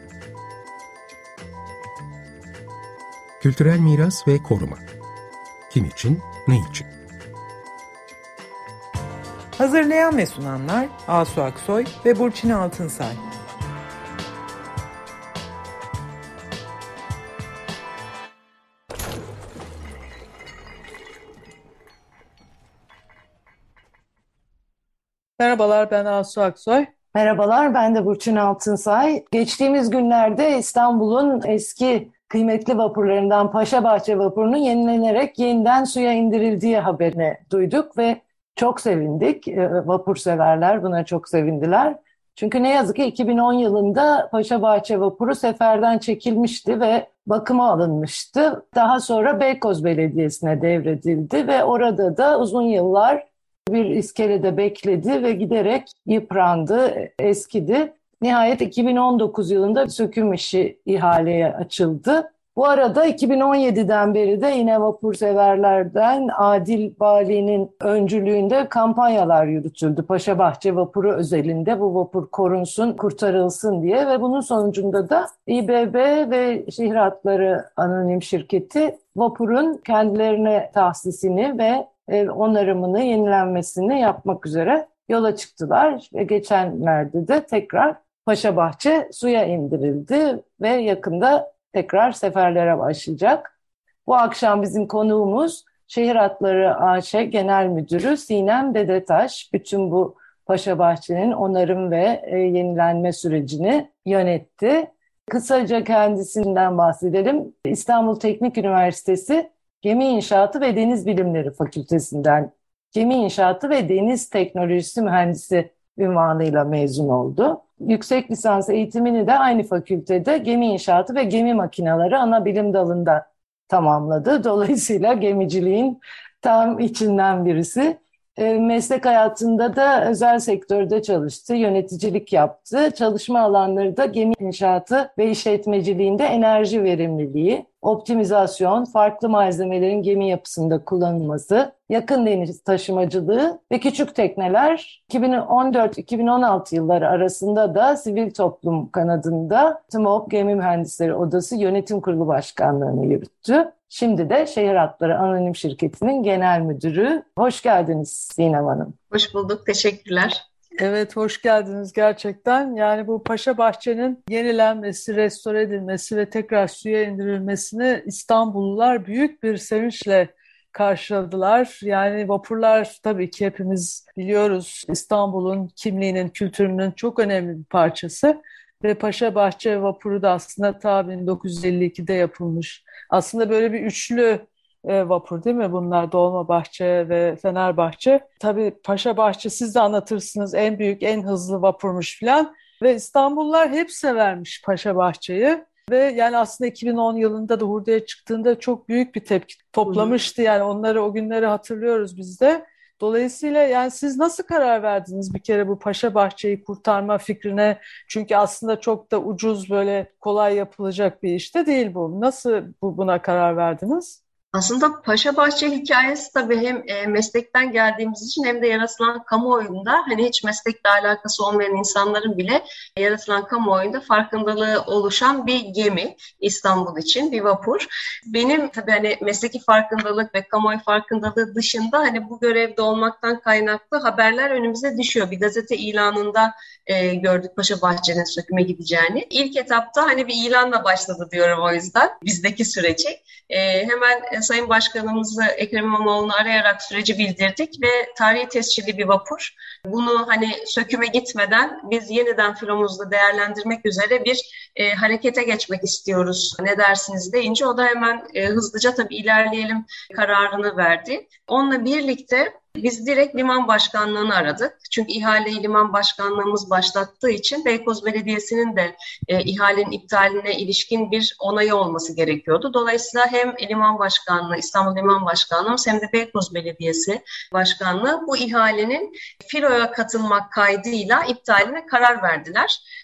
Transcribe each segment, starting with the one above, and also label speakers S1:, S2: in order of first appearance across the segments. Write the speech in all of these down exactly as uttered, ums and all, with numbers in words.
S1: Kültürel miras ve koruma. Kim için, ne için?
S2: Hazırlayan ve sunanlar Asu Aksoy ve Burçin Altınsay.
S3: Merhabalar, ben Asu Aksoy.
S4: Merhabalar, ben de Burçin Altınsay. Geçtiğimiz günlerde İstanbul'un eski kıymetli vapurlarından Paşabahçe Vapuru'nun yenilenerek yeniden suya indirildiği haberini duyduk ve çok sevindik. Vapur severler buna çok sevindiler. Çünkü ne yazık ki iki bin on yılında Paşabahçe Vapuru seferden çekilmişti ve bakıma alınmıştı. Daha sonra Beykoz Belediyesi'ne devredildi ve orada da uzun yıllar bir iskelede bekledi ve giderek yıprandı, eskidi. Nihayet iki bin on dokuz yılında söküm işi ihaleye açıldı. Bu arada iki bin on yediden beri de yine vapurseverlerden Adil Bali'nin öncülüğünde kampanyalar yürütüldü. Paşabahçe Vapuru özelinde bu vapur korunsun, kurtarılsın diye ve bunun sonucunda da İBB ve Şehir Hatları Anonim Şirketi vapurun kendilerine tahsisini ve onarımını, yenilenmesini yapmak üzere yola çıktılar ve geçenlerde de tekrar Paşabahçe suya indirildi ve yakında tekrar seferlere başlayacak. Bu akşam bizim konuğumuz Şehir Hatları A Ş Genel Müdürü Sinem Dedetaş. Bütün bu Paşabahçe'nin onarım ve yenilenme sürecini yönetti. Kısaca kendisinden bahsedelim. İstanbul Teknik Üniversitesi Gemi İnşaatı ve Deniz Bilimleri Fakültesinden Gemi İnşaatı ve Deniz Teknolojisi Mühendisi unvanıyla mezun oldu. Yüksek lisans eğitimini de aynı fakültede Gemi İnşaatı ve Gemi Makineleri ana bilim dalında tamamladı. Dolayısıyla gemiciliğin tam içinden birisi. E, meslek hayatında da özel sektörde çalıştı, yöneticilik yaptı. Çalışma alanları da gemi inşaatı ve işletmeciliğinde enerji verimliliği, optimizasyon, farklı malzemelerin gemi yapısında kullanılması, yakın deniz taşımacılığı ve küçük tekneler. iki bin on dört iki bin on altı yılları arasında da sivil toplum kanadında TMOB Gemi Mühendisleri Odası Yönetim Kurulu Başkanlığı'nı yürüttü. Şimdi de Şehir Hatları Anonim Şirketi'nin genel müdürü. Hoş geldiniz Sinem Hanım.
S5: Hoş bulduk, teşekkürler.
S3: Evet, hoş geldiniz gerçekten. Yani bu Paşabahçe'nin yenilenmesi, restore edilmesi ve tekrar suya indirilmesini İstanbullular büyük bir sevinçle karşıladılar. Yani vapurlar tabii ki hepimiz biliyoruz İstanbul'un kimliğinin, kültürünün çok önemli bir parçası. Ve Paşabahçe Vapuru da aslında ta bin dokuz yüz elli ikide yapılmış. Aslında böyle bir üçlü e, vapur değil mi bunlar? Dolmabahçe ve Fenerbahçe. Tabii Paşabahçe siz de anlatırsınız en büyük, en hızlı vapurmuş falan. Ve İstanbullular hep severmiş Paşabahçe'yi. Ve yani aslında iki bin on yılında da hurdaya çıktığında çok büyük bir tepki toplamıştı. Yani onları, o günleri hatırlıyoruz biz de. Dolayısıyla yani siz nasıl karar verdiniz bir kere bu Paşabahçe'yi kurtarma fikrine? Çünkü aslında çok da ucuz, böyle kolay yapılacak bir iş de değil bu. Nasıl bu, buna karar verdiniz?
S5: Aslında Paşabahçe hikayesi tabii hem e, meslekten geldiğimiz için hem de yaratılan kamuoyunda hani hiç meslekle alakası olmayan insanların bile yaratılan kamuoyunda farkındalığı oluşan bir gemi İstanbul için, bir vapur. Benim tabii hani mesleki farkındalık ve kamuoyu farkındalığı dışında hani bu görevde olmaktan kaynaklı haberler önümüze düşüyor. Bir gazete ilanında e, gördük Paşabahçe'nin söküme gideceğini. İlk etapta hani bir ilanla başladı diyorum o yüzden bizdeki süreci. E, hemen e, Sayın Başkanımızı Ekrem İmamoğlu'nu arayarak süreci bildirdik ve tarihi tescilli bir vapur. Bunu hani söküme gitmeden biz yeniden filomuzda değerlendirmek üzere bir e, harekete geçmek istiyoruz. Ne dersiniz deyince o da hemen e, hızlıca tabii ilerleyelim kararını verdi. Onunla birlikte biz direkt liman başkanlığını aradık. Çünkü ihaleyi liman başkanlığımız başlattığı için Beykoz Belediyesi'nin de e, ihalenin iptaline ilişkin bir onayı olması gerekiyordu. Dolayısıyla hem liman başkanlığı, İstanbul Liman Başkanlığımız hem de Beykoz Belediyesi Başkanlığı bu ihalenin filoya katılmak kaydıyla iptaline karar verdiler.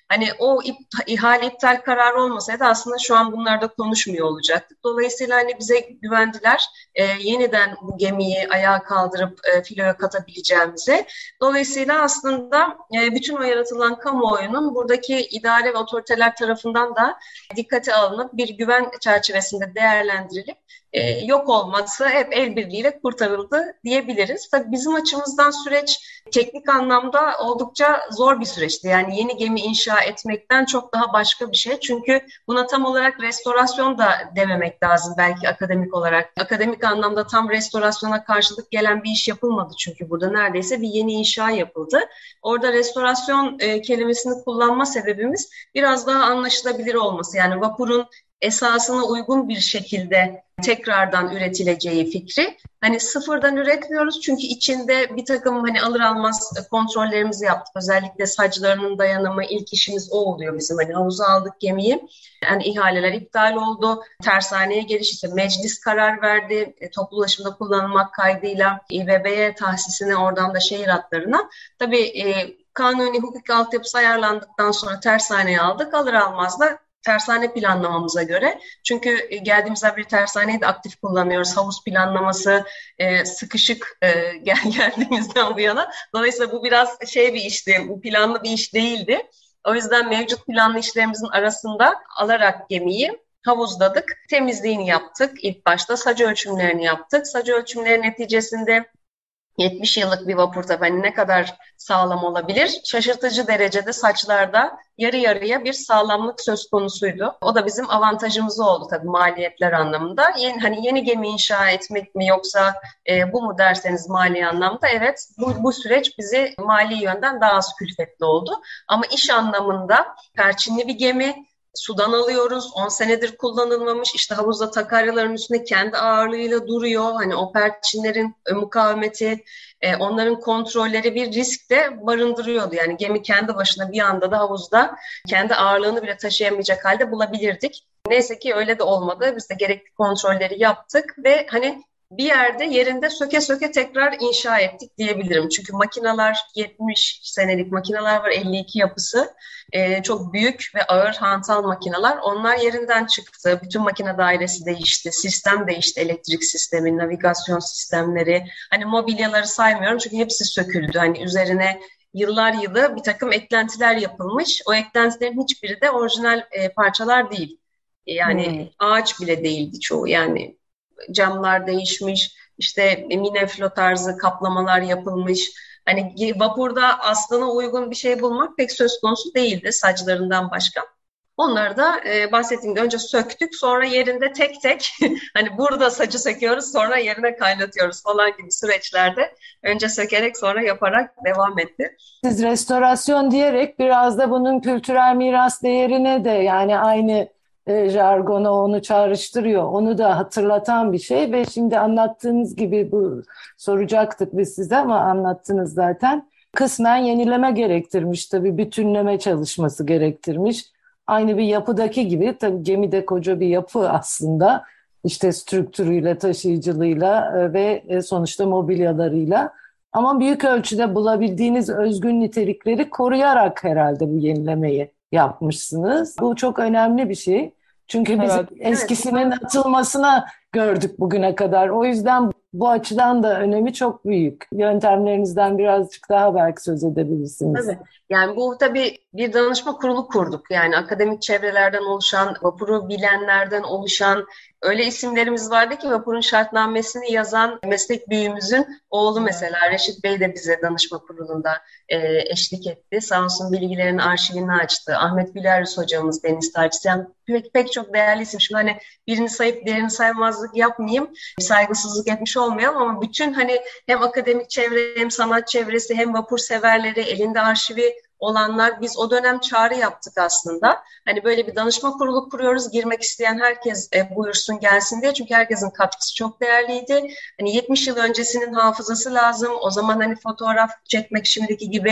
S5: Hani o iptal, ihale iptal kararı olmasaydı aslında şu an bunlarda konuşmuyor olacaktık. Dolayısıyla hani bize güvendiler e, yeniden bu gemiyi ayağa kaldırıp e, filoya katabileceğimize. Dolayısıyla aslında e, bütün o yaratılan kamuoyunun buradaki idare ve otoriteler tarafından da dikkate alınıp bir güven çerçevesinde değerlendirilip e, yok olması hep el birliğiyle kurtarıldı diyebiliriz. Tabii bizim açımızdan süreç teknik anlamda oldukça zor bir süreçti. Yani yeni gemi inşa etmekten çok daha başka bir şey. Çünkü buna tam olarak restorasyon da dememek lazım belki akademik olarak. Akademik anlamda tam restorasyona karşılık gelen bir iş yapılmadı çünkü burada neredeyse bir yeni inşa yapıldı. Orada restorasyon e, kelimesini kullanma sebebimiz biraz daha anlaşılabilir olması. Yani vapurun esasına uygun bir şekilde tekrardan üretileceği fikri. Hani sıfırdan üretmiyoruz çünkü içinde bir takım hani alır almaz kontrollerimizi yaptık. Özellikle saclarının dayanımı ilk işimiz o oluyor bizim. Hani havuza aldık gemiyi. Yani ihaleler iptal oldu. Tersaneye geliş işte meclis karar verdi. E, toplu ulaşımda kullanılmak kaydıyla İBB'ye tahsisine oradan da şehir hatlarına. Tabii e, kanuni hukuk altyapısı ayarlandıktan sonra tersaneye aldık. Alır almaz da tersane planlamamıza göre. Çünkü geldiğimizden beri tersaneyi de aktif kullanıyoruz. Havuz planlaması e, sıkışık e, gel geldiğimizden bu yana. Dolayısıyla bu biraz şey bir işti, planlı bir iş değildi. O yüzden mevcut planlı işlerimizin arasında alarak gemiyi havuzladık. Temizliğini yaptık. İlk başta sacı ölçümlerini yaptık. Sacı ölçümleri neticesinde yetmiş yıllık bir vapur tabii hani ne kadar sağlam olabilir? Şaşırtıcı derecede saçlarda yarı yarıya bir sağlamlık söz konusuydu. O da bizim avantajımız oldu tabii maliyetler anlamında. Yeni, hani yeni gemi inşa etmek mi yoksa e, bu mu derseniz mali anlamda evet bu, bu süreç bize mali yönden daha az külfetli oldu. Ama iş anlamında perçinli bir gemi, sudan alıyoruz. on senedir kullanılmamış. İşte havuzda takaryaların üstünde kendi ağırlığıyla duruyor. Hani o perçinlerin mukavemeti, e, onların kontrolleri bir risk de barındırıyordu. Yani gemi kendi başına bir anda da havuzda kendi ağırlığını bile taşıyamayacak halde bulabilirdik. Neyse ki öyle de olmadı. Biz de gerekli kontrolleri yaptık ve hani bir yerde yerinde söke söke tekrar inşa ettik diyebilirim. Çünkü makineler yetmiş senelik makineler var, elli iki yapısı. Ee, çok büyük ve ağır hantal makineler. Onlar yerinden çıktı. Bütün makine dairesi değişti. Sistem değişti. Elektrik sistemi, navigasyon sistemleri. Hani mobilyaları saymıyorum çünkü hepsi söküldü. Hani üzerine yıllar yılı bir takım eklentiler yapılmış. O eklentilerin hiçbiri de orijinal e, parçalar değil. Yani hmm. ağaç bile değildi çoğu. Yani camlar değişmiş, işte mineflo tarzı kaplamalar yapılmış. Hani vapurda aslına uygun bir şey bulmak pek söz konusu değildi saçlarından başka. Onları da e, bahsettiğim gibi önce söktük, sonra yerinde tek tek hani burada saçı söküyoruz, sonra yerine kaynatıyoruz falan gibi süreçlerde önce sökerek sonra yaparak devam etti.
S4: Siz restorasyon diyerek biraz da bunun kültürel miras değerine de yani aynı e, jargona onu çağrıştırıyor. Onu da hatırlatan bir şey ve şimdi anlattığınız gibi bu soracaktık biz size ama anlattınız zaten. Kısmen yenileme gerektirmiş tabii, bütünleme çalışması gerektirmiş. Aynı bir yapıdaki gibi tabii gemi de koca bir yapı aslında. İşte strüktürüyle, taşıyıcılığıyla ve sonuçta mobilyalarıyla. Ama büyük ölçüde bulabildiğiniz özgün nitelikleri koruyarak herhalde bu yenilemeyi yapmışsınız. Bu çok önemli bir şey. Çünkü biz evet, eskisinin evet. atılmasına gördük bugüne kadar. O yüzden bu açıdan da önemi çok büyük. Yöntemlerinizden birazcık daha belki söz edebilirsiniz.
S5: Tabii. Yani bu tabii bir danışma kurulu kurduk. Yani akademik çevrelerden oluşan, vapuru bilenlerden oluşan öyle isimlerimiz vardı ki vapurun şartnamesini yazan meslek büyüğümüzün oğlu mesela Reşit Bey de bize danışma kurulunda e, eşlik etti. Sağ olsun bilgilerin arşivini açtı. Ahmet Gülerüz hocamız, Deniz Tarçısı. Yani pek, pek çok değerli isim. Şimdi hani birini sayıp diğerini saymazlık yapmayayım. Saygısızlık etmiş olmayalım ama bütün hani hem akademik çevre hem sanat çevresi hem vapur severleri elinde arşivi olanlar biz o dönem çağrı yaptık aslında. Hani böyle bir danışma kurulu kuruyoruz. Girmek isteyen herkes e, buyursun gelsin diye. Çünkü herkesin katkısı çok değerliydi. Hani yetmiş yıl öncesinin hafızası lazım. O zaman hani fotoğraf çekmek şimdiki gibi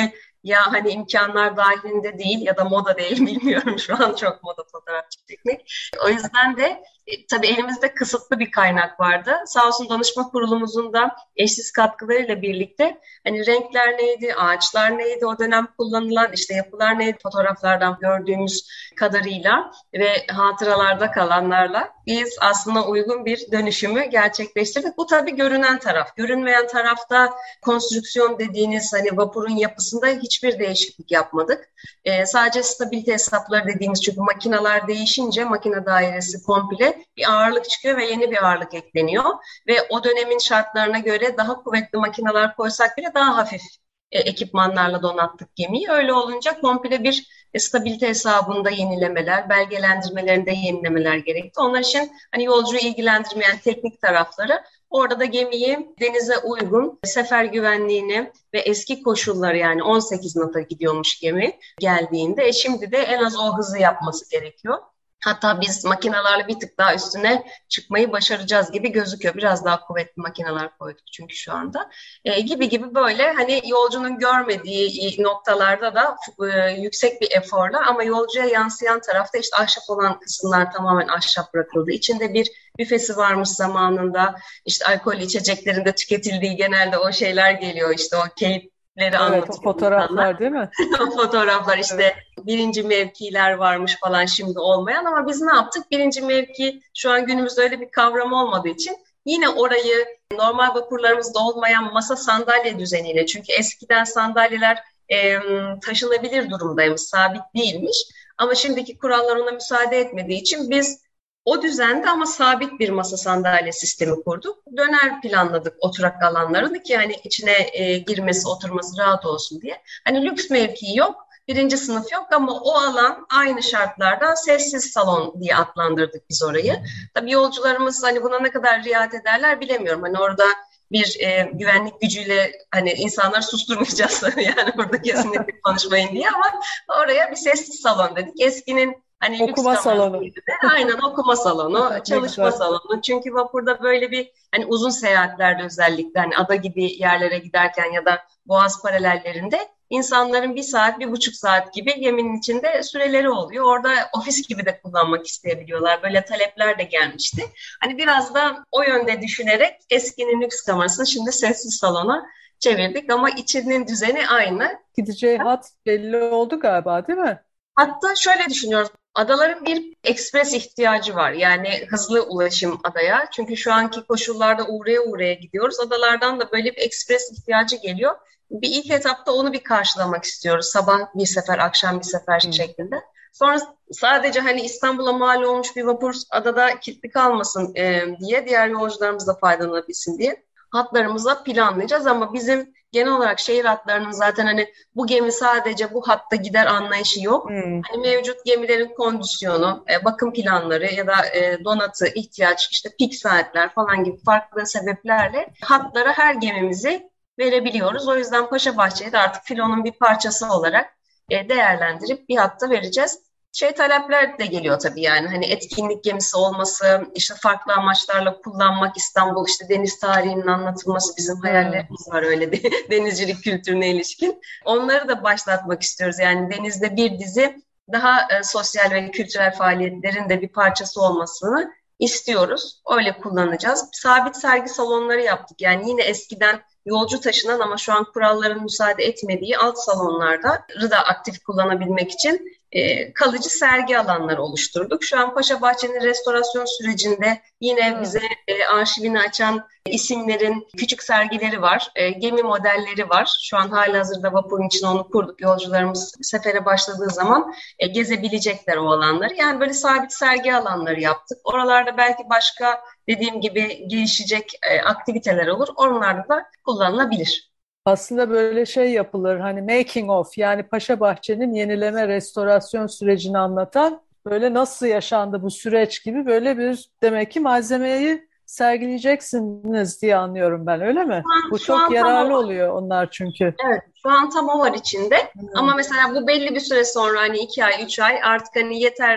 S5: ya hani imkanlar dahilinde değil ya da moda değil, bilmiyorum, şu an çok moda fotoğraf çekmek. O yüzden de e, tabii elimizde kısıtlı bir kaynak vardı. Sağ olsun danışma kurulumuzun da eşsiz katkılarıyla birlikte hani renkler neydi, ağaçlar neydi, o dönem kullanılan işte yapılar neydi, fotoğraflardan gördüğümüz kadarıyla ve hatıralarda kalanlarla biz aslında uygun bir dönüşümü gerçekleştirdik. Bu tabii görünen taraf. Görünmeyen tarafta konstrüksiyon dediğiniz hani vapurun yapısında hiçbir değişiklik yapmadık. Ee, sadece stabilite hesapları dediğimiz, çünkü makineler değişince makine dairesi komple bir ağırlık çıkıyor ve yeni bir ağırlık ekleniyor. Ve o dönemin şartlarına göre daha kuvvetli makineler koysak bile daha hafif e, ekipmanlarla donattık gemiyi. Öyle olunca komple bir e, stabilite hesabında yenilemeler, belgelendirmelerinde yenilemeler gerekti. Onlar için hani yolcuyu ilgilendirmeyen teknik tarafları, orada da gemiyi denize uygun, sefer güvenliğini ve eski koşulları, yani on sekiz knot'a gidiyormuş gemi geldiğinde. E şimdi de en az o hızı yapması gerekiyor. Hatta biz makinelerle bir tık daha üstüne çıkmayı başaracağız gibi gözüküyor. Biraz daha kuvvetli makineler koyduk çünkü şu anda. E, gibi gibi böyle hani yolcunun görmediği noktalarda da e, yüksek bir eforla, ama yolcuya yansıyan tarafta işte ahşap olan kısımlar tamamen ahşap bırakıldı. İçinde bir büfesi varmış zamanında. İşte alkol içeceklerin de tüketildiği genelde o şeyler geliyor. İşte o keyif
S3: Evet, o fotoğraflar değil mi?
S5: Fotoğraflar işte birinci mevkiler varmış falan, şimdi olmayan, ama biz ne yaptık? Birinci mevki şu an günümüzde öyle bir kavram olmadığı için yine orayı normal vapurlarımızda olmayan masa sandalye düzeniyle, çünkü eskiden sandalyeler e, taşınabilir durumdaymış, sabit değilmiş, ama şimdiki kurallar ona müsaade etmediği için biz o düzende ama sabit bir masa sandalye sistemi kurduk. Döner planladık oturak alanlarını ki hani içine e, girmesi, oturması rahat olsun diye. Hani lüks mevkii yok, birinci sınıf yok, ama o alan aynı şartlarda sessiz salon diye adlandırdık biz orayı. Tabii yolcularımız hani buna ne kadar riayet ederler bilemiyorum. Hani orada bir e, güvenlik gücüyle hani insanları susturmayacağız yani burada kesinlikle konuşmayın diye, ama oraya bir sessiz salon dedik. Eskinin hani
S3: okuma salonu.
S5: Aynen, okuma salonu, çalışma salonu. Çünkü vapurda böyle bir hani uzun seyahatlerde özellikle hani ada gibi yerlere giderken ya da boğaz paralellerinde insanların bir saat, bir buçuk saat gibi geminin içinde süreleri oluyor. Orada ofis gibi de kullanmak isteyebiliyorlar. Böyle talepler de gelmişti. Hani biraz da o yönde düşünerek eskinin lüks kamerasını şimdi sessiz salona çevirdik, ama içinin düzeni aynı.
S3: Gideceği hat belli oldu galiba, değil mi?
S5: Hatta şöyle düşünüyoruz. Adaların bir ekspres ihtiyacı var. Yani hızlı ulaşım adaya. Çünkü şu anki koşullarda uğraya uğraya gidiyoruz. Adalardan da böyle bir ekspres ihtiyacı geliyor. Bir ilk etapta onu bir karşılamak istiyoruz. Sabah bir sefer, akşam bir sefer hmm. şeklinde. Sonra sadece hani İstanbul'a mal olmuş bir vapur adada kilitli kalmasın e, diye, diğer yolcularımız da faydalanabilsin diye hatlarımıza planlayacağız. Ama bizim genel olarak şehir hatlarının zaten hani bu gemi sadece bu hatta gider anlayışı yok. Hmm. Hani mevcut gemilerin kondisyonu, e, bakım planları ya da e, donatı, ihtiyaç, işte pik saatler falan gibi farklı sebeplerle hatlara her gemimizi verebiliyoruz. O yüzden Paşabahçe'yi de artık filonun bir parçası olarak e, değerlendirip bir hatta vereceğiz. Şey talepler de geliyor tabii, yani hani etkinlik gemisi olması, işte farklı amaçlarla kullanmak, İstanbul işte deniz tarihinin anlatılması, bizim hayallerimiz var öyle de, denizcilik kültürüne ilişkin. Onları da başlatmak istiyoruz. Yani denizde bir dizi daha e, sosyal ve kültürel faaliyetlerin de bir parçası olmasını istiyoruz. Öyle kullanacağız. Sabit sergi salonları yaptık. Yani yine eskiden yolcu taşınan ama şu an kuralların müsaade etmediği alt salonlarda da aktif kullanabilmek için e, kalıcı sergi alanları oluşturduk. Şu an Paşabahçe'nin restorasyon sürecinde yine hmm. bize e, arşivini açan isimlerin küçük sergileri var. E, gemi modelleri var. Şu an halihazırda vapurun için onu kurduk. Yolcularımız sefere başladığı zaman e, gezebilecekler o alanları. Yani böyle sabit sergi alanları yaptık. Oralarda belki başka dediğim gibi gelişecek e, aktiviteler olur. Onlarda da kullanılabilir.
S3: Aslında böyle şey yapılır, hani making of, yani Paşabahçe'nin yenileme restorasyon sürecini anlatan, böyle nasıl yaşandı bu süreç gibi böyle bir demek ki malzemeyi sergileyeceksiniz diye anlıyorum ben, öyle mi? An, bu çok yararlı oluyor onlar çünkü.
S5: Evet, şu an tam o var içinde. Hmm. Ama mesela bu belli bir süre sonra hani iki ay, üç ay artık hani yeter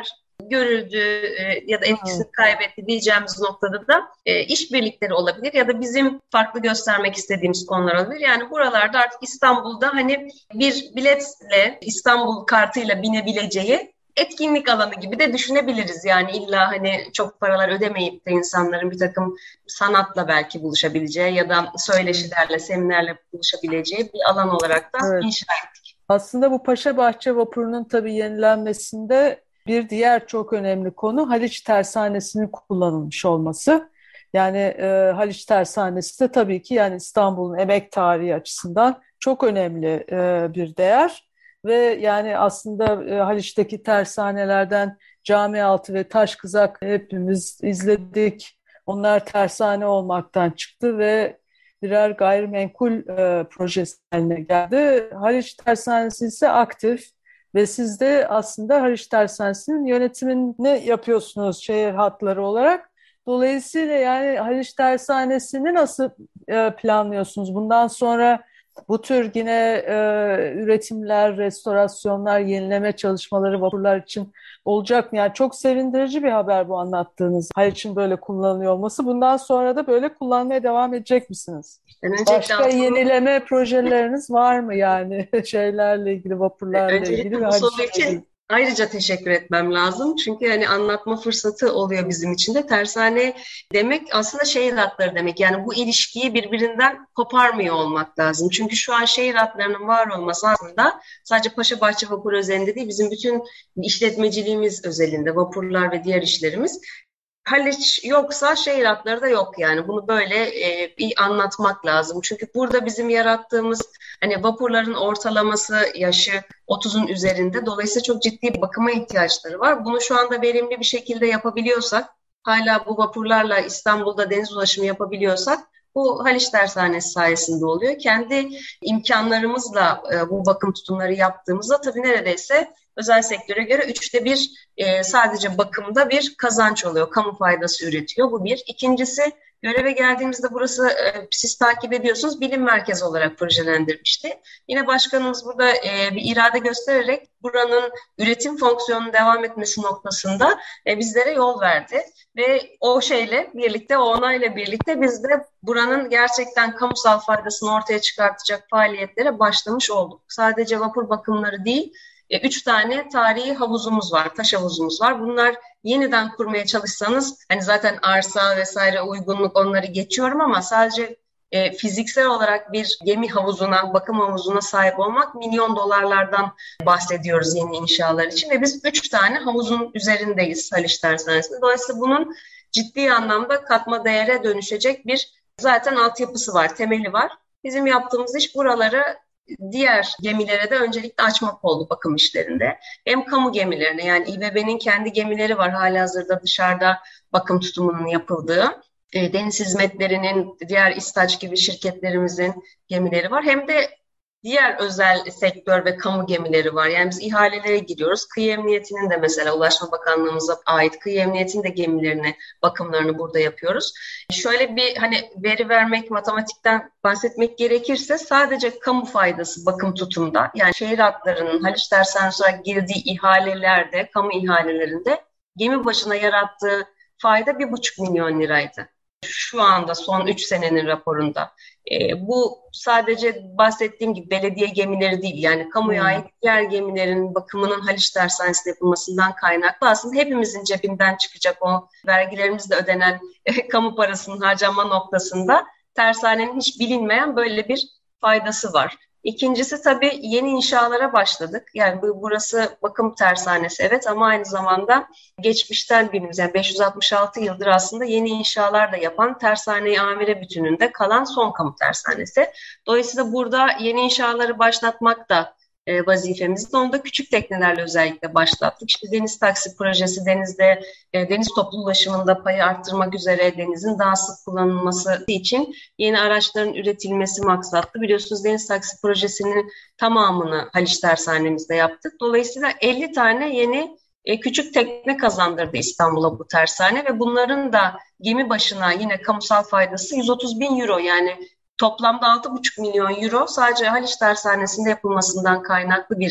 S5: görüldü e, ya da etkisini kaybetti diyeceğimiz noktada da e, işbirlikleri olabilir ya da bizim farklı göstermek istediğimiz konular olabilir. Yani buralarda artık İstanbul'da hani bir biletle İstanbul kartıyla binebileceği etkinlik alanı gibi de düşünebiliriz. Yani illa hani çok paralar ödemeyip de insanların bir takım sanatla belki buluşabileceği ya da söyleşilerle, seminerle buluşabileceği bir alan olarak da
S3: Evet.
S5: inşa ettik.
S3: Aslında bu Paşabahçe Vapuru'nun tabii yenilenmesinde bir diğer çok önemli konu Haliç Tersanesi'nin kullanılmış olması. Yani e, Haliç Tersanesi de tabii ki yani İstanbul'un emek tarihi açısından çok önemli e, bir değer. Ve yani aslında e, Haliç'teki tersanelerden Camialtı ve Taşkızak hepimiz izledik. Onlar tersane olmaktan çıktı ve birer gayrimenkul e, projesi haline geldi. Haliç Tersanesi ise aktif ve siz de aslında Haliç Tersanesi'nin yönetimini yapıyorsunuz şehir hatları olarak. Dolayısıyla yani Haliç Tersanesi'ni nasıl e, planlıyorsunuz? Bundan sonra bu tür yine e, üretimler, restorasyonlar, yenileme çalışmaları vapurlar için olacak mı? Yani çok sevindirici bir haber bu anlattığınız. Haliç'in böyle kullanılıyor olması. Bundan sonra da böyle kullanmaya devam edecek misiniz? Başka yenileme projeleriniz var mı yani şeylerle ilgili, vapurlarla
S5: Öncelikle
S3: ilgili ve
S5: bu soru
S3: Haliç'le
S5: için
S3: ilgili?
S5: ayrıca teşekkür etmem lazım. Çünkü hani anlatma fırsatı oluyor bizim için de. Tersane demek aslında şehir hatları demek. Yani bu ilişkiyi birbirinden koparmıyor olmak lazım. Çünkü şu an şehir hatlarının var olması aslında sadece Paşabahçe Vapuru özelinde değil, bizim bütün işletmeciliğimiz özelinde, vapurlar ve diğer işlerimiz. Haliç yoksa şehir hatları da yok yani. Bunu böyle e, bir anlatmak lazım. Çünkü burada bizim yarattığımız hani vapurların ortalaması yaşı otuzun üzerinde. Dolayısıyla çok ciddi bir bakıma ihtiyaçları var. Bunu şu anda verimli bir şekilde yapabiliyorsak, hala bu vapurlarla İstanbul'da deniz ulaşımı yapabiliyorsak bu Haliç Tersanesi sayesinde oluyor. Kendi imkanlarımızla e, bu bakım tutumları yaptığımızda tabii neredeyse özel sektöre göre üçte bir e, sadece bakımda bir kazanç oluyor. Kamu faydası üretiyor. Bu bir. İkincisi, göreve geldiğimizde burası e, siz takip ediyorsunuz, bilim merkezi olarak projelendirmişti. Yine başkanımız burada e, bir irade göstererek buranın üretim fonksiyonunun devam etmesi noktasında e, bizlere yol verdi. Ve o şeyle birlikte, o onayla birlikte biz de buranın gerçekten kamusal faydasını ortaya çıkartacak faaliyetlere başlamış olduk. Sadece vapur bakımları değil, E, üç tane tarihi havuzumuz var, taş havuzumuz var. Bunlar yeniden kurmaya çalışsanız, hani zaten arsa vesaire uygunluk onları geçiyorum ama sadece e, fiziksel olarak bir gemi havuzuna, bakım havuzuna sahip olmak milyon dolarlardan bahsediyoruz yeni inşalar için. Ve biz üç tane havuzun üzerindeyiz Haliç Tersanesi'nde. Dolayısıyla bunun ciddi anlamda katma değere dönüşecek bir zaten altyapısı var, temeli var. Bizim yaptığımız iş buraları diğer gemilere de öncelikle açmak oldu bakım işlerinde. Hem kamu gemilerine, yani İBB'nin kendi gemileri var halihazırda dışarıda bakım tutumunun yapıldığı. E, deniz hizmetlerinin, diğer İstaç gibi şirketlerimizin gemileri var. Hem de diğer özel sektör ve kamu gemileri var. Yani biz ihalelere giriyoruz. Kıyı Emniyeti'nin de mesela Ulaşma Bakanlığımıza ait Kıyı Emniyeti'nin de gemilerini, bakımlarını burada yapıyoruz. Şöyle bir hani veri vermek, matematikten bahsetmek gerekirse sadece kamu faydası bakım tutumda, yani şehir hatlarının Haliç Tersanesi olarak girdiği ihalelerde, kamu ihalelerinde gemi başına yarattığı fayda bir buçuk milyon liraydı. Şu anda son üç senenin raporunda. E, bu sadece bahsettiğim gibi belediye gemileri değil, yani kamuya ait diğer gemilerin bakımının Haliç Tersanesi'nde yapılmasından kaynaklı aslında hepimizin cebinden çıkacak o vergilerimizle ödenen e, kamu parasının harcanma noktasında tersanenin hiç bilinmeyen böyle bir faydası var. İkincisi tabii yeni inşalara başladık. Yani bu, burası bakım tersanesi evet, ama aynı zamanda geçmişten bildiğimiz, yani beş yüz altmış altı yıldır aslında yeni inşalar da yapan tersane-i amire bütününde kalan son kamu tersanesi. Dolayısıyla burada yeni inşaları başlatmak da e, vazifemizdi. Onu da küçük teknelerle özellikle başlattık. İşte deniz taksi projesi, denizde e, deniz toplu ulaşımında payı arttırmak üzere denizin daha sık kullanılması için yeni araçların üretilmesi maksatlı. Biliyorsunuz deniz taksi projesinin tamamını Haliç Tersanemizde yaptık. Dolayısıyla elli tane yeni e, küçük tekne kazandırdı İstanbul'a bu tersane ve bunların da gemi başına yine kamusal faydası yüz otuz bin euro, yani toplamda altı buçuk milyon euro sadece Haliç Tersanesi'nde yapılmasından kaynaklı bir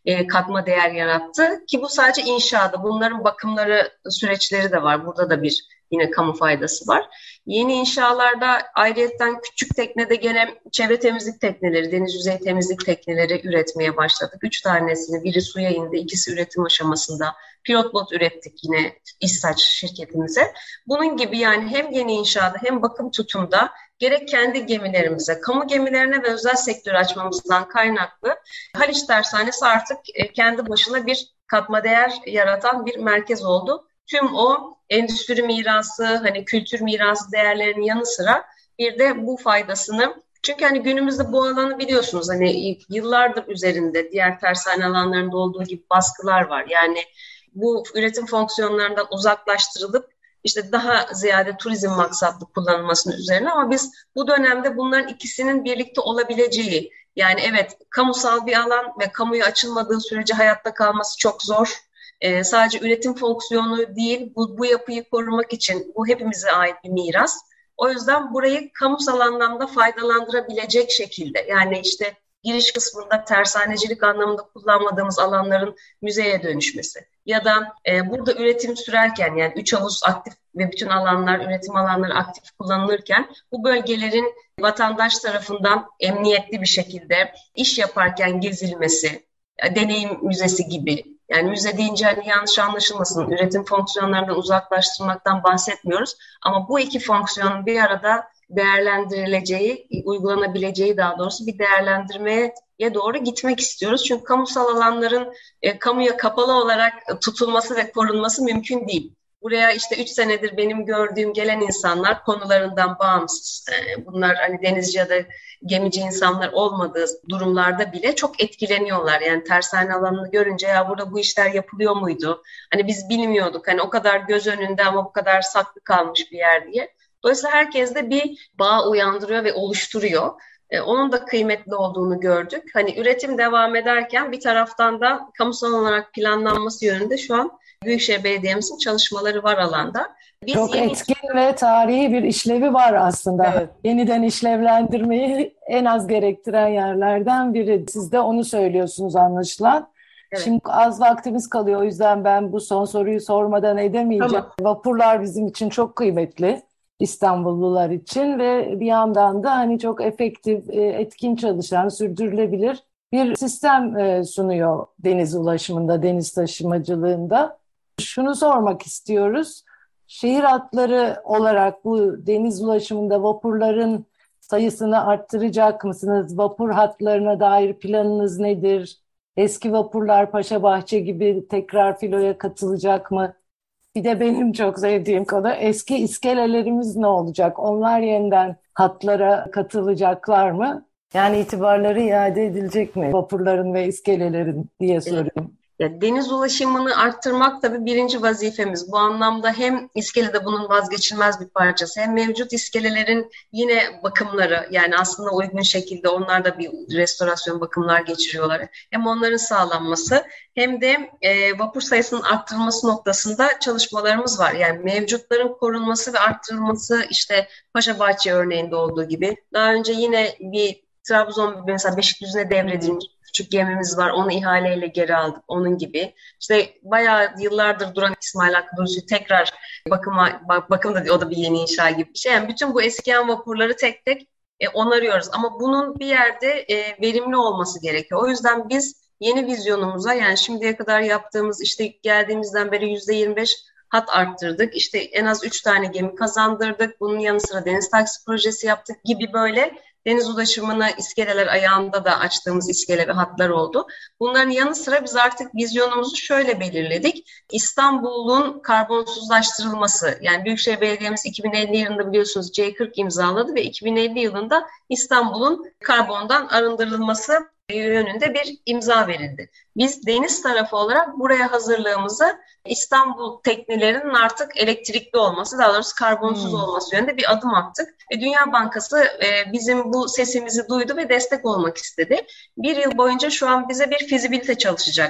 S5: e, katma değer yarattı ki bu sadece inşaada. Bunların bakımları, süreçleri de var. Burada da bir yine kamu faydası var. Yeni inşalarda ayrıyetten küçük teknede gene çevre temizlik tekneleri, deniz yüzey temizlik tekneleri üretmeye başladık. Üç tanesini, biri suya indi, ikisi üretim aşamasında. Pilot bot ürettik yine İSSAÇ şirketimize. Bunun gibi yani hem yeni inşaada hem bakım tutumda gerek kendi gemilerimize, kamu gemilerine ve özel sektör açmamızdan kaynaklı Haliç Tersanesi artık kendi başına bir katma değer yaratan bir merkez oldu. Tüm o endüstri mirası, hani kültür mirası değerlerinin yanı sıra bir de bu faydasını, çünkü hani günümüzde bu alanı biliyorsunuz hani yıllardır üzerinde diğer tersane alanlarında olduğu gibi baskılar var. Yani bu üretim fonksiyonlarından uzaklaştırılıp işte daha ziyade turizm maksatlı kullanılmasının üzerine, ama biz bu dönemde bunların ikisinin birlikte olabileceği, yani evet kamusal bir alan ve kamuya açılmadığı sürece hayatta kalması çok zor. Ee, sadece üretim fonksiyonu değil, bu, bu yapıyı korumak için bu hepimize ait bir miras. O yüzden burayı kamusal anlamda faydalandırabilecek şekilde, yani işte giriş kısmında tersanecilik anlamında kullanmadığımız alanların müzeye dönüşmesi ya da e, burada üretim sürerken, yani üç havuz aktif ve bütün alanlar, üretim alanları aktif kullanılırken bu bölgelerin vatandaş tarafından emniyetli bir şekilde iş yaparken gezilmesi, deneyim müzesi gibi. Yani müze deyince hani yanlış anlaşılmasın, üretim fonksiyonlarından uzaklaştırmaktan bahsetmiyoruz. Ama bu iki fonksiyonun bir arada değerlendirileceği, uygulanabileceği daha doğrusu bir değerlendirmeye doğru gitmek istiyoruz. Çünkü kamusal alanların e, kamuya kapalı olarak tutulması ve korunması mümkün değil. Buraya işte üç senedir benim gördüğüm gelen insanlar konularından bağımsız. E, bunlar hani denizci ya da gemici insanlar olmadığı durumlarda bile çok etkileniyorlar. Yani tersane alanını görünce ya burada bu işler yapılıyor muydu? Hani biz bilmiyorduk. Hani o kadar göz önünde ama bu kadar saklı kalmış bir yer diye. Dolayısıyla herkes de bir bağ uyandırıyor ve oluşturuyor. Ee, onun da kıymetli olduğunu gördük. Hani üretim devam ederken bir taraftan da kamusal olarak planlanması yönünde şu an Büyükşehir Belediye'mizin çalışmaları var alanda.
S4: Biz Çok yeni... etkin ve tarihi bir işlevi var aslında. Evet. Yeniden işlevlendirmeyi en az gerektiren yerlerden biri. Siz de onu söylüyorsunuz anlaşılan. Evet. Şimdi az vaktimiz kalıyor, o yüzden ben bu son soruyu sormadan edemeyeceğim. Tamam. Vapurlar bizim için çok kıymetli, İstanbullular için ve bir yandan da hani çok efektif, etkin çalışan, sürdürülebilir bir sistem sunuyor deniz ulaşımında, deniz taşımacılığında. Şunu sormak istiyoruz. Şehir hatları olarak bu deniz ulaşımında vapurların sayısını arttıracak mısınız? Vapur hatlarına dair planınız nedir? Eski vapurlar Paşabahçe gibi tekrar filoya katılacak mı? Bir de benim çok sevdiğim konu, eski iskelelerimiz ne olacak? Onlar yeniden hatlara katılacaklar mı? Yani itibarları iade edilecek mi vapurların ve iskelelerin diye soruyorum.
S5: Ya, deniz ulaşımını arttırmak tabii birinci vazifemiz. Bu anlamda hem iskele de bunun vazgeçilmez bir parçası, hem mevcut iskelelerin yine bakımları, yani aslında uygun şekilde onlar da bir restorasyon bakımlar geçiriyorlar. Hem onların sağlanması hem de e, vapur sayısının arttırılması noktasında çalışmalarımız var. Yani mevcutların korunması ve arttırılması, işte Paşabahçe örneğinde olduğu gibi. Daha önce yine bir Trabzon mesela Beşikdüzü'ne devredilmiş küçük gemimiz var. Onu ihaleyle geri aldık. Onun gibi. İşte bayağı yıllardır duran İsmail Hakkı Dursu'yu tekrar bakıma, bakım da o da bir yeni inşa gibi bir şey. Yani bütün bu eskiyen vapurları tek tek e, onarıyoruz. Ama bunun bir yerde e, verimli olması gerekiyor. O yüzden biz yeni vizyonumuza, yani şimdiye kadar yaptığımız, işte geldiğimizden beri yüzde yirmi beş hat arttırdık. İşte en az üç tane gemi kazandırdık. Bunun yanı sıra deniz taksi projesi yaptık gibi böyle deniz ulaşımını iskeleler ayağında da açtığımız iskele ve hatlar oldu. Bunların yanı sıra biz artık vizyonumuzu şöyle belirledik. İstanbul'un karbonsuzlaştırılması. Yani Büyükşehir Belediye'miz iki bin elli yılında biliyorsunuz C kırk imzaladı ve iki bin elli yılında İstanbul'un karbondan arındırılması yönünde bir imza verildi. Biz deniz tarafı olarak buraya hazırlığımızı İstanbul teknelerinin artık elektrikli olması, daha doğrusu karbonsuz hmm. olması yönünde bir adım attık. E, Dünya Bankası e, bizim bu sesimizi duydu ve destek olmak istedi. Bir yıl boyunca şu an bize bir fizibilite çalışacaklar.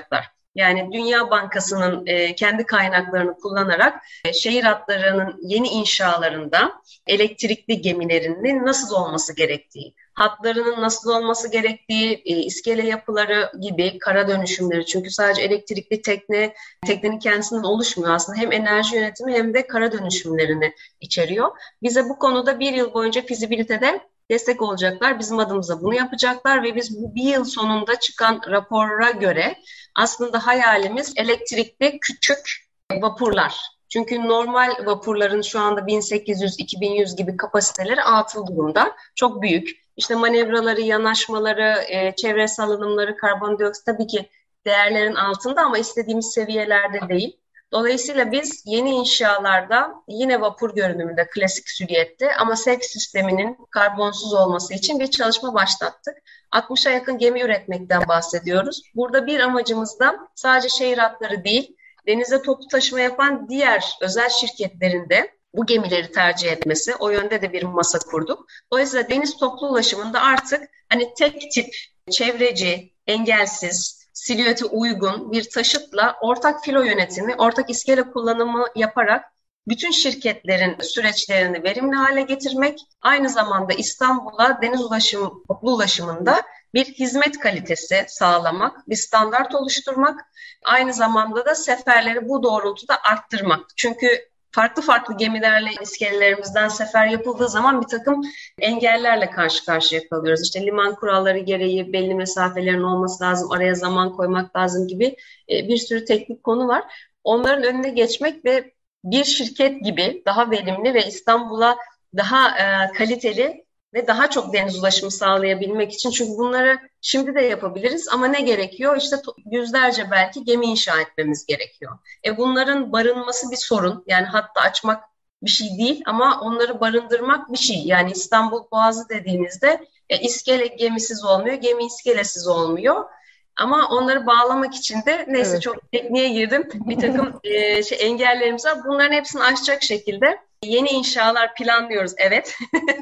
S5: Yani Dünya Bankası'nın e, kendi kaynaklarını kullanarak e, şehir hatlarının yeni inşalarında elektrikli gemilerinin nasıl olması gerektiği, hatlarının nasıl olması gerektiği, e, iskele yapıları gibi kara dönüşümleri. Çünkü sadece elektrikli tekne, teknenin kendisinden oluşmuyor aslında. Hem enerji yönetimi hem de kara dönüşümlerini içeriyor. Bize bu konuda bir yıl boyunca fizibilitede destek olacaklar. Bizim adımıza bunu yapacaklar ve biz bu bir yıl sonunda çıkan rapora göre aslında hayalimiz elektrikli küçük vapurlar. Çünkü normal vapurların şu anda bin sekiz yüz iki bin yüz gibi kapasiteleri atıl durumda. Çok büyük. İşte manevraları, yanaşmaları, e, çevre salınımları, karbondioksit tabii ki değerlerin altında ama istediğimiz seviyelerde değil. Dolayısıyla biz yeni inşalarda yine vapur görünümünde klasik silüette ama sevk sisteminin karbonsuz olması için bir çalışma başlattık. altmışa yakın gemi üretmekten bahsediyoruz. Burada bir amacımız da sadece şehir hatları değil, denize toplu taşıma yapan diğer özel şirketlerin de bu gemileri tercih etmesi. O yönde de bir masa kurduk. Dolayısıyla deniz toplu ulaşımında artık hani tek tip, çevreci, engelsiz, silüete uygun bir taşıtla ortak filo yönetimi, ortak iskele kullanımı yaparak bütün şirketlerin süreçlerini verimli hale getirmek, aynı zamanda İstanbul'a deniz ulaşımı, toplu ulaşımında bir hizmet kalitesi sağlamak, bir standart oluşturmak, aynı zamanda da seferleri bu doğrultuda arttırmak. Çünkü farklı farklı gemilerle iskelelerimizden sefer yapıldığı zaman bir takım engellerle karşı karşıya kalıyoruz. İşte liman kuralları gereği belli mesafelerin olması lazım, araya zaman koymak lazım gibi bir sürü teknik konu var. Onların önüne geçmek ve bir şirket gibi daha verimli ve İstanbul'a daha e, kaliteli ve daha çok deniz ulaşımı sağlayabilmek için, çünkü bunları şimdi de yapabiliriz ama ne gerekiyor? İşte yüzlerce belki gemi inşa etmemiz gerekiyor. E bunların barınması bir sorun. Yani hatta açmak bir şey değil ama onları barındırmak bir şey. Yani İstanbul Boğazı dediğinizde e, iskele gemisiz olmuyor, gemi iskelesiz olmuyor. Ama onları bağlamak için de neyse evet. Çok tekniğe girdim. Bir takım e, şey, engellerimiz var. Bunların hepsini aşacak şekilde yeni inşalar planlıyoruz. Evet.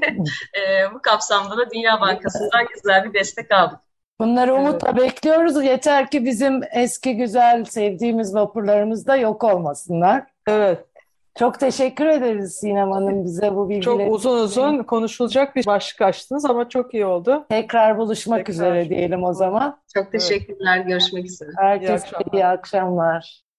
S5: e, bu kapsamda da Dünya Bankası'ndan güzel bir destek aldık.
S4: Bunları umutla evet. bekliyoruz. Yeter ki bizim eski güzel sevdiğimiz vapurlarımız da yok olmasınlar.
S3: Evet.
S4: Çok teşekkür ederiz Sinem Hanım bize bu bilgileri.
S3: Çok uzun uzun konuşulacak bir başlık açtınız ama çok iyi oldu.
S4: Tekrar buluşmak Tekrar. üzere diyelim o zaman.
S5: Çok teşekkürler. Evet. Görüşmek üzere.
S4: Herkese iyi akşamlar. İyi akşamlar.